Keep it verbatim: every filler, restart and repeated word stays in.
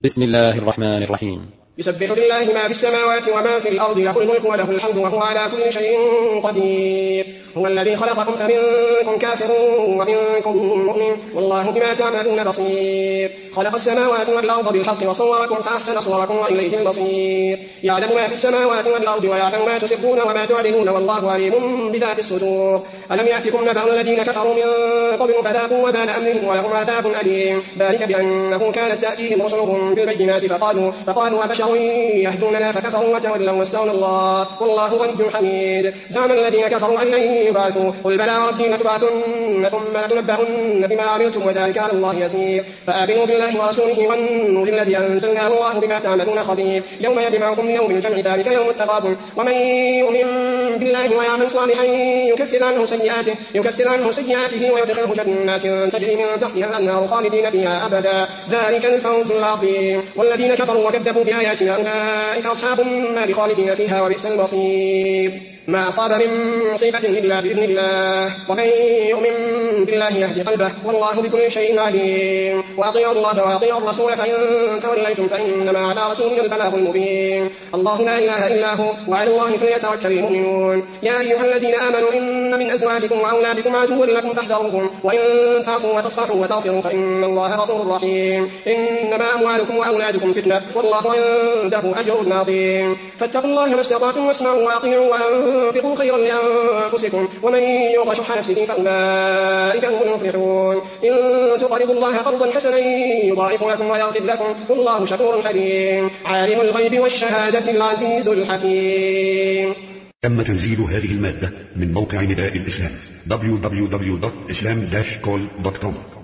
بسم الله الرحمن الرحيم. يسبح لله ما في السماوات وما في الأرض، له الملك وله الحمد وهو على كل شيء قدير. هو الذي خلقكم فمنكم كافر ومنكم مؤمن والله بما تعملون بصير. خلق السماوات والأرض بالحق وصوركم فأحسن صوركم وإليه المصير. يعلم ما في السماوات والأرض ويعلم ما تسرون وما تعلنون والله عليم بذات الصدور. ألم يأتكم نبأ الذين كفروا من قبل فذاقوا وبال أمرهم ولهم عذاب أليم، ذلك بأنه كانت تأتيهم رسلهم بالبينات فقالوا فقالوا أبشر يهدوننا فكفروا وتولوا واستغنى الله والله غني حميد. زعم الذين كفروا أن لن يبعثوا، قل بلى ربي لتبعثن ثم لتنبؤن بما عملتم وذلك على الله يسير. فآمنوا بالله ورسوله والنور الذي أنزلناه والله بما تعملون خبير. يوم يجمعكم ليوم الجمع ذلك يوم التغابن. ومن يؤمن بالله ويعمل صالحا يكفر عنه سيئاته يكفر عنه سيئاته ويدخله جنات تجري من تحتها الأنهار خالدين فيها أبدا، ذلك الفوز العظيم. والذين كفروا وكذبوا بآياتنا أولئك أصحاب النار خالدين فيها وبئس المصير. ما أصاب من مصيبة إلا بإذن الله، ومن يؤمن بالله يهدي قلبه والله بكل شيء عليم. وأطيعوا الله وأطيعوا الرسول فإن توليتم فإنما على رسولنا البلاغ المبين. الله لا إله إلا هو وعلى الله فليتوكل المؤمنون. يا أيها الذين آمنوا إن من أزواجكم وأولادكم عدوا لكم فاحذروهم وإن تعفوا وتصفحوا وتغفروا فإن الله غفور رحيم. إنما أموالكم وأولادكم فتنة والله عنده أجر عظيم. فاتقوا الله ما استطعتم واسمعوا وأطيعوا وأنفقوا خيرا لأنفسكم ومن يوق شح نفسه فأولئك هم المفلحون. إن تقرضوا الله قرضا حسنا يضاعف لكم ويغفر لكم والله شكور حليم. عالم الغيب والشهادة العزيز الحكيم. تم تنزيل هذه المادة من موقع نداء الإسلام دبليو دبليو دبليو دوت إسلام داش كول دوت كوم.